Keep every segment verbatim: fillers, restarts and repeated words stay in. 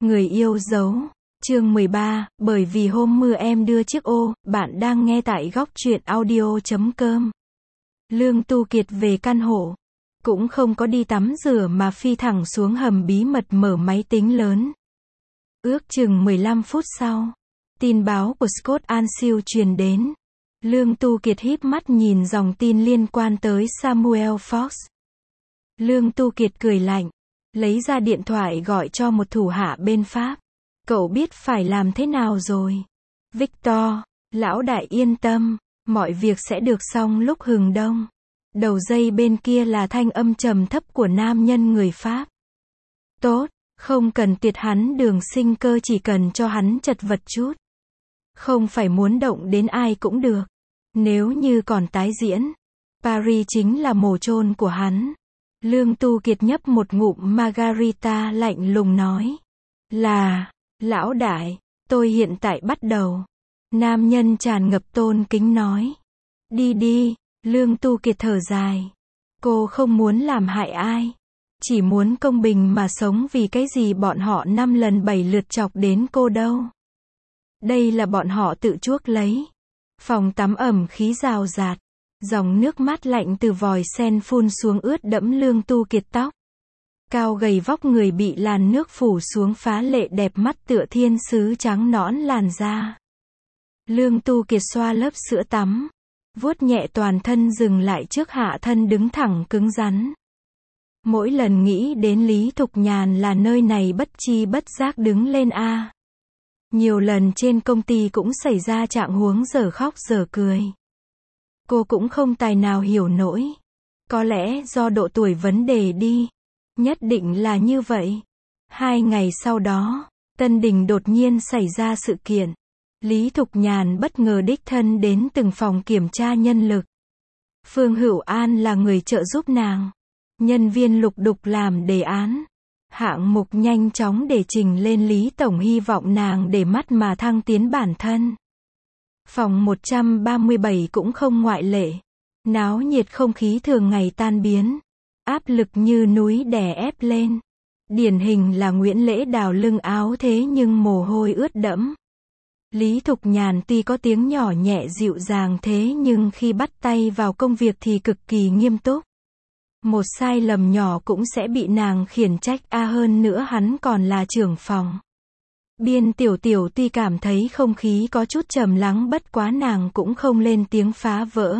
Người yêu dấu. Chương mười ba, bởi vì hôm mưa em đưa chiếc ô, bạn đang nghe tại góc truyện audio chấm com. Lương Tu Kiệt về căn hộ. Cũng không có đi tắm rửa mà phi thẳng xuống hầm bí mật mở máy tính lớn. Ước chừng mười lăm phút sau, tin báo của Scott Anfield truyền đến. Lương Tu Kiệt híp mắt nhìn dòng tin liên quan tới Samuel Fox. Lương Tu Kiệt cười lạnh, lấy ra điện thoại gọi cho một thủ hạ bên Pháp. Cậu biết phải làm thế nào rồi? Victor, lão đại yên tâm, mọi việc sẽ được xong lúc hừng đông. Đầu dây bên kia là thanh âm trầm thấp của nam nhân người Pháp. Tốt, không cần tuyệt hắn đường sinh cơ, chỉ cần cho hắn chật vật chút. Không phải muốn động đến ai cũng được. Nếu như còn tái diễn, Paris chính là mồ chôn của hắn. Lương Tu Kiệt nhấp một ngụm margarita lạnh lùng nói. Là, lão đại, tôi hiện tại bắt đầu. Nam nhân tràn ngập tôn kính nói. Đi đi, Lương Tu Kiệt thở dài. Cô không muốn làm hại ai. Chỉ muốn công bình mà sống, vì cái gì bọn họ năm lần bảy lượt chọc đến cô đâu. Đây là bọn họ tự chuốc lấy. Phòng tắm ẩm khí rào rạt. Dòng nước mát lạnh từ vòi sen phun xuống ướt đẫm Lương Tu Kiệt tóc. Cao gầy vóc người bị làn nước phủ xuống phá lệ đẹp mắt tựa thiên sứ trắng nõn làn da. Lương Tu Kiệt xoa lớp sữa tắm, vuốt nhẹ toàn thân dừng lại trước hạ thân đứng thẳng cứng rắn. Mỗi lần nghĩ đến Lý Thục Nhàn là nơi này bất chi bất giác đứng lên a. Nhiều lần trên công ty cũng xảy ra trạng huống dở khóc dở cười. Cô cũng không tài nào hiểu nổi. Có lẽ do độ tuổi vấn đề đi. Nhất định là như vậy. Hai ngày sau đó, Tân Đình đột nhiên xảy ra sự kiện. Lý Thục Nhàn bất ngờ đích thân đến từng phòng kiểm tra nhân lực. Phương Hữu An là người trợ giúp nàng. Nhân viên lục đục làm đề án. Hạng mục nhanh chóng để trình lên Lý Tổng, hy vọng nàng để mắt mà thăng tiến bản thân. Phòng một trăm ba mươi bảy cũng không ngoại lệ. Náo nhiệt không khí thường ngày tan biến. Áp lực như núi đè ép lên. Điển hình là Nguyễn Lễ Đào lưng áo thế nhưng mồ hôi ướt đẫm. Lý Thục Nhàn tuy có tiếng nhỏ nhẹ dịu dàng thế nhưng khi bắt tay vào công việc thì cực kỳ nghiêm túc. Một sai lầm nhỏ cũng sẽ bị nàng khiển trách, a hơn nữa hắn còn là trưởng phòng. Biên Tiểu Tiểu tuy cảm thấy không khí có chút trầm lắng, bất quá nàng cũng không lên tiếng phá vỡ.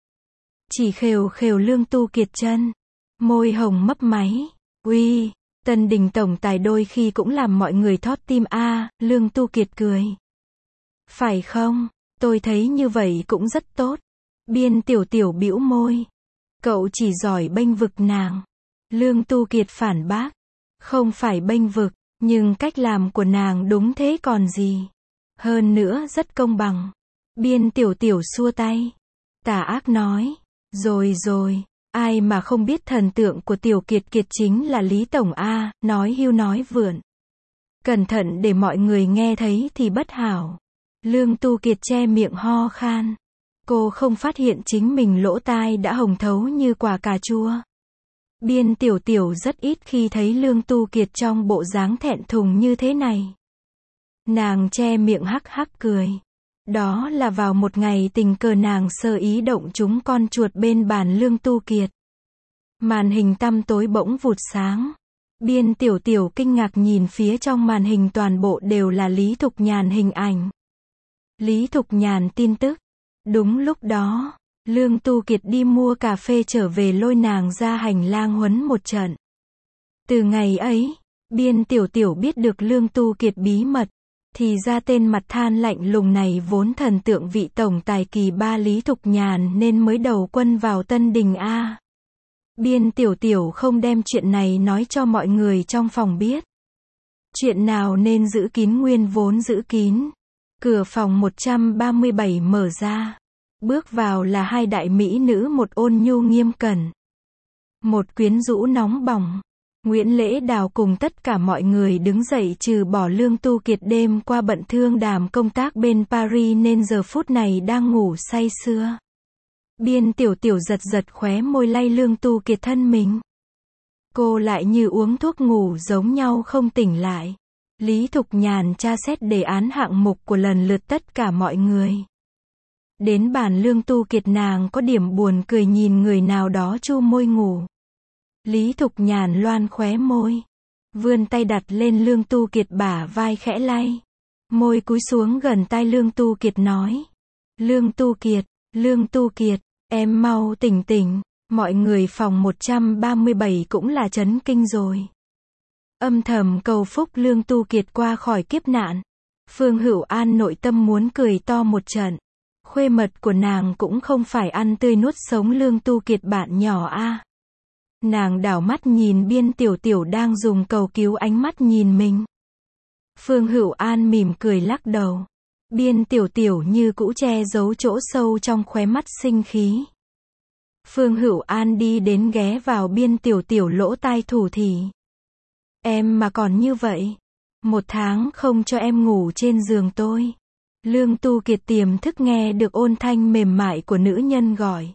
Chỉ khều khều Lương Tu Kiệt chân. Môi hồng mấp máy. Uy, Tân Đình tổng tài đôi khi cũng làm mọi người thót tim a. Lương Tu Kiệt cười. Phải không? Tôi thấy như vậy cũng rất tốt. Biên Tiểu Tiểu bĩu môi. Cậu chỉ giỏi bênh vực nàng. Lương Tu Kiệt phản bác. Không phải bênh vực, nhưng cách làm của nàng đúng thế còn gì. Hơn nữa rất công bằng. Biên Tiểu Tiểu xua tay. Tà ác nói. Rồi rồi, ai mà không biết thần tượng của Tiểu Kiệt Kiệt chính là Lý Tổng a. Nói hưu nói vượn. Cẩn thận để mọi người nghe thấy thì bất hảo. Lương Tu Kiệt che miệng ho khan. Cô không phát hiện chính mình lỗ tai đã hồng thấu như quả cà chua. Biên Tiểu Tiểu rất ít khi thấy Lương Tu Kiệt trong bộ dáng thẹn thùng như thế này. Nàng che miệng hắc hắc cười. Đó là vào một ngày tình cờ nàng sơ ý động trúng con chuột bên bàn Lương Tu Kiệt. Màn hình tăm tối bỗng vụt sáng. Biên Tiểu Tiểu kinh ngạc nhìn phía trong màn hình, toàn bộ đều là Lý Thục Nhàn hình ảnh. Lý Thục Nhàn tin tức. Đúng lúc đó, Lương Tu Kiệt đi mua cà phê trở về lôi nàng ra hành lang huấn một trận. Từ ngày ấy, Biên Tiểu Tiểu biết được Lương Tu Kiệt bí mật. Thì ra tên mặt than lạnh lùng này vốn thần tượng vị tổng tài kỳ ba Lý Thục Nhàn nên mới đầu quân vào Tân Đình a. Biên Tiểu Tiểu không đem chuyện này nói cho mọi người trong phòng biết. Chuyện nào nên giữ kín nguyên vốn giữ kín. Cửa phòng một trăm ba mươi bảy mở ra. Bước vào là hai đại mỹ nữ, một ôn nhu nghiêm cẩn, một quyến rũ nóng bỏng. Nguyễn Lễ Đào cùng tất cả mọi người đứng dậy trừ bỏ Lương Tu Kiệt đêm qua bận thương đàm công tác bên Paris nên giờ phút này đang ngủ say sưa. Biên Tiểu Tiểu giật giật khóe môi lay Lương Tu Kiệt thân mình. Cô lại như uống thuốc ngủ giống nhau không tỉnh lại. Lý Thục Nhàn tra xét đề án hạng mục của lần lượt tất cả mọi người. Đến bàn Lương Tu Kiệt nàng có điểm buồn cười nhìn người nào đó chu môi ngủ. Lý Thục Nhàn loan khóe môi. Vươn tay đặt lên Lương Tu Kiệt bả vai khẽ lay. Môi cúi xuống gần tai Lương Tu Kiệt nói. Lương Tu Kiệt, Lương Tu Kiệt, em mau tỉnh tỉnh. Mọi người phòng một trăm ba mươi bảy cũng là chấn kinh rồi. Âm thầm cầu phúc Lương Tu Kiệt qua khỏi kiếp nạn. Phương Hữu An nội tâm muốn cười to một trận. Khuê mật của nàng cũng không phải ăn tươi nuốt sống Lương Tu Kiệt bạn nhỏ a. À. Nàng đảo mắt nhìn Biên Tiểu Tiểu đang dùng cầu cứu ánh mắt nhìn mình. Phương Hữu An mỉm cười lắc đầu. Biên Tiểu Tiểu như cũ che giấu chỗ sâu trong khóe mắt sinh khí. Phương Hữu An đi đến ghé vào Biên Tiểu Tiểu lỗ tai thủ thỉ. Em mà còn như vậy, một tháng không cho em ngủ trên giường tôi. Lương Tu Kiệt tiềm thức nghe được ôn thanh mềm mại của nữ nhân gọi.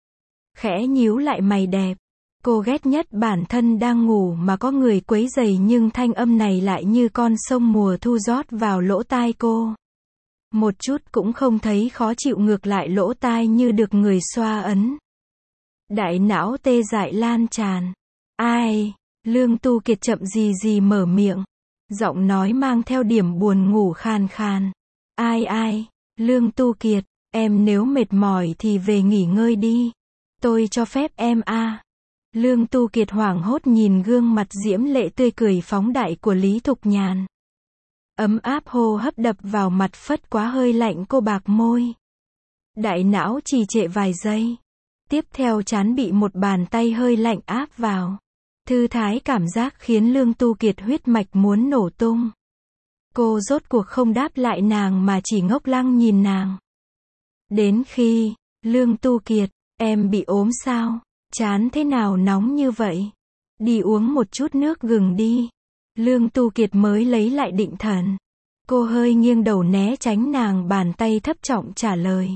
Khẽ nhíu lại mày đẹp. Cô ghét nhất bản thân đang ngủ mà có người quấy rầy nhưng thanh âm này lại như con sông mùa thu rót vào lỗ tai cô. Một chút cũng không thấy khó chịu, ngược lại lỗ tai như được người xoa ấn. Đại não tê dại lan tràn. Ai? Lương Tu Kiệt chậm gì gì mở miệng. Giọng nói mang theo điểm buồn ngủ khàn khàn. Ai ai? Lương Tu Kiệt, em nếu mệt mỏi thì về nghỉ ngơi đi. Tôi cho phép em a. À. Lương Tu Kiệt hoảng hốt nhìn gương mặt diễm lệ tươi cười phóng đại của Lý Thục Nhàn. Ấm áp hô hấp đập vào mặt phất quá hơi lạnh cô bạc môi. Đại não trì trệ vài giây. Tiếp theo trán bị một bàn tay hơi lạnh áp vào. Thư thái cảm giác khiến Lương Tu Kiệt huyết mạch muốn nổ tung. Cô rốt cuộc không đáp lại nàng mà chỉ ngốc lăng nhìn nàng. Đến khi, Lương Tu Kiệt, em bị ốm sao? Chán thế nào nóng như vậy? Đi uống một chút nước gừng đi. Lương Tu Kiệt mới lấy lại định thần. Cô hơi nghiêng đầu né tránh nàng, bàn tay thấp trọng trả lời.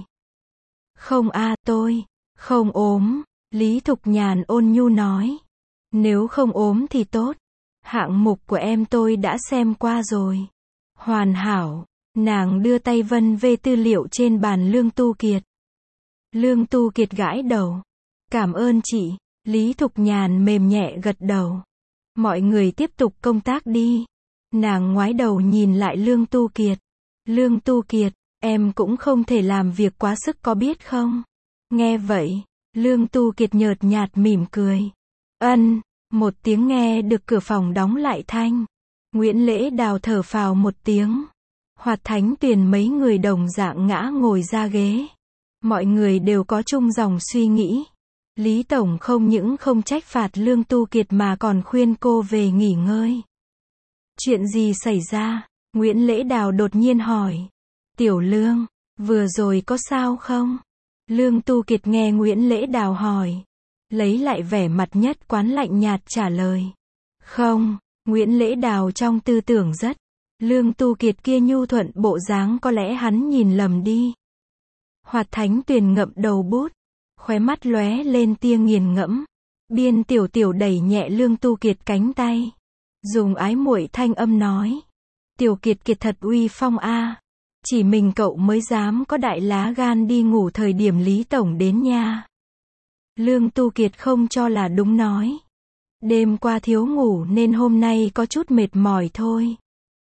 Không a, à, tôi không ốm. Lý Thục Nhàn ôn nhu nói. Nếu không ốm thì tốt. Hạng mục của em tôi đã xem qua rồi. Hoàn hảo. Nàng đưa tay vân về tư liệu trên bàn Lương Tu Kiệt. Lương Tu Kiệt gãi đầu. Cảm ơn chị. Lý Thục Nhàn mềm nhẹ gật đầu. Mọi người tiếp tục công tác đi. Nàng ngoái đầu nhìn lại Lương Tu Kiệt. Lương Tu Kiệt, em cũng không thể làm việc quá sức có biết không? Nghe vậy, Lương Tu Kiệt nhợt nhạt mỉm cười. Ân, một tiếng nghe được cửa phòng đóng lại thanh. Nguyễn Lễ Đào thở phào một tiếng. Hoạt Thánh Tuyền mấy người đồng dạng ngã ngồi ra ghế. Mọi người đều có chung dòng suy nghĩ. Lý Tổng không những không trách phạt Lương Tu Kiệt mà còn khuyên cô về nghỉ ngơi. Chuyện gì xảy ra? Nguyễn Lễ Đào đột nhiên hỏi. Tiểu Lương, vừa rồi có sao không? Lương Tu Kiệt nghe Nguyễn Lễ Đào hỏi. Lấy lại vẻ mặt nhất quán lạnh nhạt trả lời. Không, Nguyễn Lễ Đào trong tư tưởng rất. Lương Tu Kiệt kia nhu thuận bộ dáng có lẽ hắn nhìn lầm đi. Hoạt Thánh Tuyền ngậm đầu bút. Khóe mắt lóe lên tia nghiền ngẫm. Biên Tiểu Tiểu đẩy nhẹ Lương Tu Kiệt cánh tay. Dùng ái muội thanh âm nói. Tiểu Kiệt Kiệt thật uy phong a. À. Chỉ mình cậu mới dám có đại lá gan đi ngủ thời điểm Lý Tổng đến nha. Lương Tu Kiệt không cho là đúng nói. Đêm qua thiếu ngủ nên hôm nay có chút mệt mỏi thôi.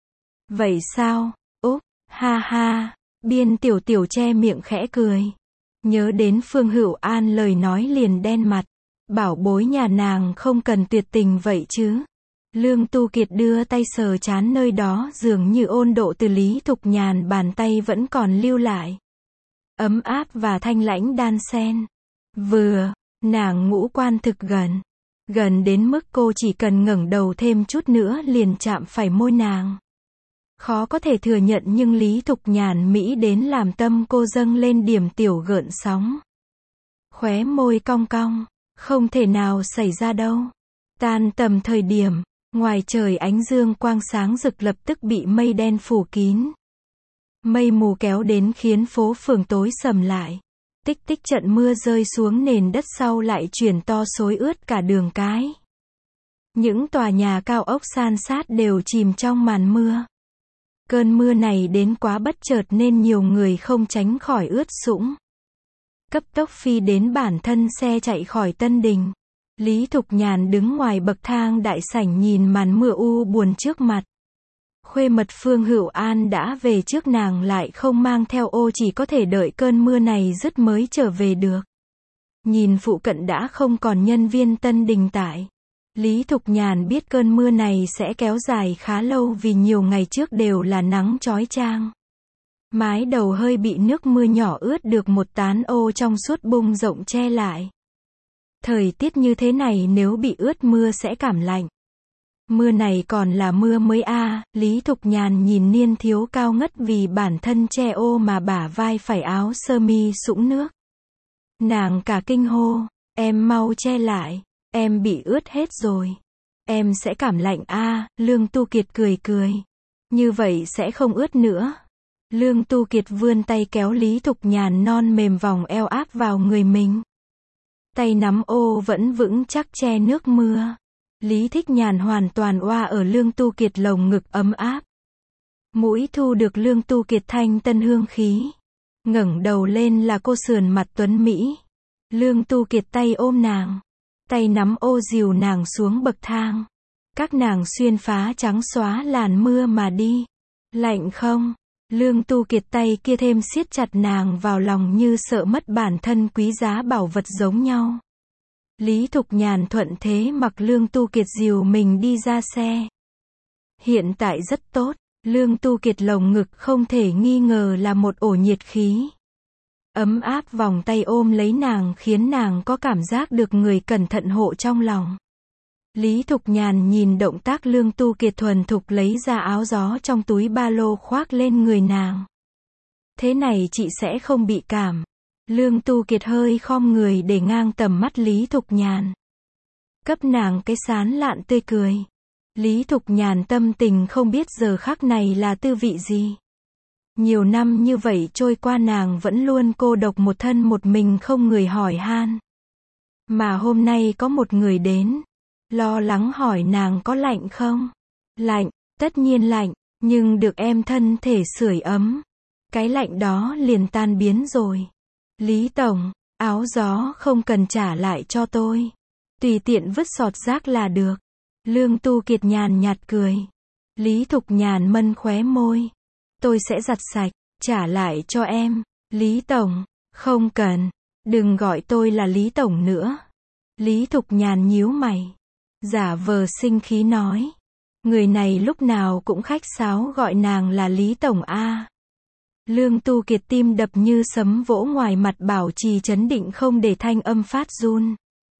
Vậy sao? Úp, ha ha. Biên Tiểu Tiểu che miệng khẽ cười. Nhớ đến Phương Hữu An lời nói liền đen mặt. Bảo bối nhà nàng không cần tuyệt tình vậy chứ. Lương Tu Kiệt đưa tay sờ chán nơi đó, dường như ôn độ từ Lý Thục Nhàn bàn tay vẫn còn lưu lại. Ấm áp và thanh lãnh đan xen. Vừa, nàng ngũ quan thực gần. Gần đến mức cô chỉ cần ngẩng đầu thêm chút nữa liền chạm phải môi nàng. Khó có thể thừa nhận nhưng Lý Thục Nhàn mỹ đến làm tâm cô dâng lên điểm tiểu gợn sóng. Khóe môi cong cong, không thể nào xảy ra đâu. Tan tầm thời điểm, ngoài trời ánh dương quang sáng rực lập tức bị mây đen phủ kín. Mây mù kéo đến khiến phố phường tối sầm lại. Tích tích trận mưa rơi xuống nền đất sau lại chuyển to xối ướt cả đường cái. Những tòa nhà cao ốc san sát đều chìm trong màn mưa. Cơn mưa này đến quá bất chợt nên nhiều người không tránh khỏi ướt sũng. Cấp tốc phi đến bản thân xe chạy khỏi Tân Đình. Lý Thục Nhàn đứng ngoài bậc thang đại sảnh nhìn màn mưa u buồn trước mặt. Khuê mật Phương Hữu An đã về trước, nàng lại không mang theo ô, chỉ có thể đợi cơn mưa này dứt mới trở về được. Nhìn phụ cận đã không còn nhân viên Tân Đình tại. Lý Thục Nhàn biết cơn mưa này sẽ kéo dài khá lâu vì nhiều ngày trước đều là nắng chói chang. Mái đầu hơi bị nước mưa nhỏ ướt được một tán ô trong suốt bung rộng che lại. Thời tiết như thế này nếu bị ướt mưa sẽ cảm lạnh. Mưa này còn là mưa mới a à, Lý Thục Nhàn nhìn niên thiếu cao ngất vì bản thân che ô mà bả vai phải áo sơ mi sũng nước. Nàng cả kinh hô, em mau che lại, em bị ướt hết rồi. Em sẽ cảm lạnh a à, Lương Tu Kiệt cười cười. Như vậy sẽ không ướt nữa. Lương Tu Kiệt vươn tay kéo Lý Thục Nhàn non mềm vòng eo áp vào người mình. Tay nắm ô vẫn vững chắc che nước mưa. Lý Thích Nhàn hoàn toàn oa ở Lương Tu Kiệt lồng ngực ấm áp. Mũi thu được Lương Tu Kiệt thanh tân hương khí. Ngẩng đầu lên là cô sườn mặt tuấn Mỹ. Lương Tu Kiệt tay ôm nàng. Tay nắm ô dìu nàng xuống bậc thang. Các nàng xuyên phá trắng xóa làn mưa mà đi. Lạnh không? Lương Tu Kiệt tay kia thêm siết chặt nàng vào lòng như sợ mất bản thân quý giá bảo vật giống nhau. Lý Thục Nhàn thuận thế mặc Lương Tu Kiệt dìu mình đi ra xe. Hiện tại rất tốt, Lương Tu Kiệt lồng ngực không thể nghi ngờ là một ổ nhiệt khí. Ấm áp vòng tay ôm lấy nàng khiến nàng có cảm giác được người cẩn thận hộ trong lòng. Lý Thục Nhàn nhìn động tác Lương Tu Kiệt thuần thục lấy ra áo gió trong túi ba lô khoác lên người nàng. Thế này chị sẽ không bị cảm. Lương Tu Kiệt hơi khom người để ngang tầm mắt Lý Thục Nhàn. Cấp nàng cái sán lạn tươi cười. Lý Thục Nhàn tâm tình không biết giờ khắc này là tư vị gì. Nhiều năm như vậy trôi qua nàng vẫn luôn cô độc một thân một mình không người hỏi han. Mà hôm nay có một người đến. Lo lắng hỏi nàng có lạnh không? Lạnh, tất nhiên lạnh, nhưng được em thân thể sưởi ấm. Cái lạnh đó liền tan biến rồi. Lý Tổng, áo gió không cần trả lại cho tôi. Tùy tiện vứt sọt rác là được. Lương Tu Kiệt nhàn nhạt cười. Lý Thục Nhàn mân khóe môi. Tôi sẽ giặt sạch, trả lại cho em. Lý Tổng, không cần. Đừng gọi tôi là Lý Tổng nữa. Lý Thục Nhàn nhíu mày. Giả vờ sinh khí nói. Người này lúc nào cũng khách sáo gọi nàng là Lý Tổng a. Lương Tu Kiệt tim đập như sấm vỗ ngoài mặt bảo trì trấn định không để thanh âm phát run.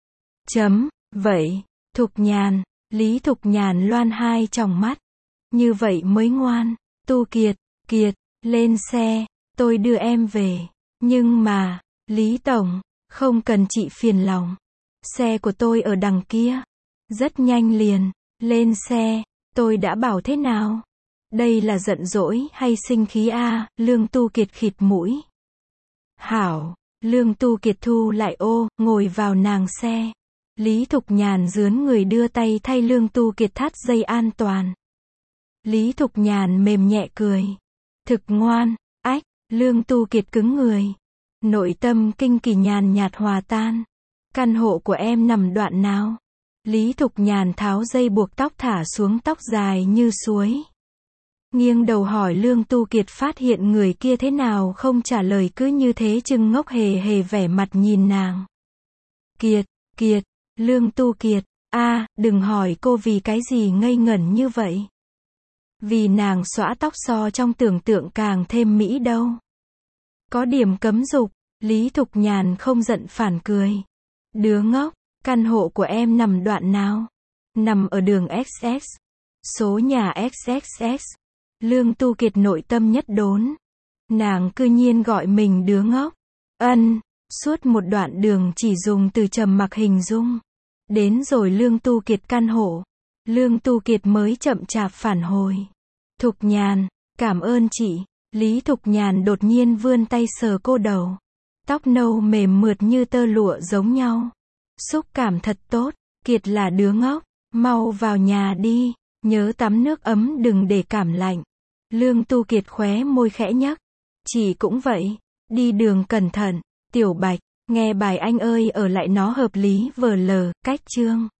Chấm, vậy, Thục Nhàn, Lý Thục Nhàn loan hai tròng mắt. Như vậy mới ngoan. Tu Kiệt, Kiệt, lên xe, tôi đưa em về. Nhưng mà, Lý Tổng, không cần chị phiền lòng. Xe của tôi ở đằng kia. Rất nhanh liền, lên xe, tôi đã bảo thế nào? Đây là giận dỗi hay sinh khí a? À, Lương Tu Kiệt khịt mũi. Hảo, Lương Tu Kiệt thu lại ô, ngồi vào nàng xe. Lý Thục Nhàn rướn người đưa tay thay Lương Tu Kiệt thắt dây an toàn. Lý Thục Nhàn mềm nhẹ cười. Thực ngoan, ách, Lương Tu Kiệt cứng người. Nội tâm kinh kỳ nhàn nhạt hòa tan. Căn hộ của em nằm đoạn nào? Lý Thục Nhàn tháo dây buộc tóc thả xuống tóc dài như suối. Nghiêng đầu hỏi Lương Tu Kiệt phát hiện người kia thế nào không trả lời cứ như thế chừng ngốc hề hề vẻ mặt nhìn nàng. Kiệt, Kiệt, Lương Tu Kiệt, a, à, đừng hỏi cô vì cái gì ngây ngẩn như vậy. Vì nàng xõa tóc so trong tưởng tượng càng thêm mỹ đâu. Có điểm cấm dục, Lý Thục Nhàn không giận phản cười. Đứa ngốc, căn hộ của em nằm đoạn nào? Nằm ở đường ích ích. Số nhà ích ích ích. Lương Tu Kiệt nội tâm nhất đốn. Nàng cư nhiên gọi mình đứa ngốc. Ân, suốt một đoạn đường chỉ dùng từ trầm mặc hình dung. Đến rồi Lương Tu Kiệt căn hộ. Lương Tu Kiệt mới chậm chạp phản hồi. Thục Nhàn, cảm ơn chị. Lý Thục Nhàn đột nhiên vươn tay sờ cô đầu. Tóc nâu mềm mượt như tơ lụa giống nhau. Xúc cảm thật tốt. Kiệt là đứa ngốc. Mau vào nhà đi, nhớ tắm nước ấm đừng để cảm lạnh. Lương Tu Kiệt khóe môi khẽ nhấc. Chị cũng vậy, đi đường cẩn thận. Tiểu Bạch, nghe bài anh ơi ở lại nó hợp lý vờ lờ, cách chương.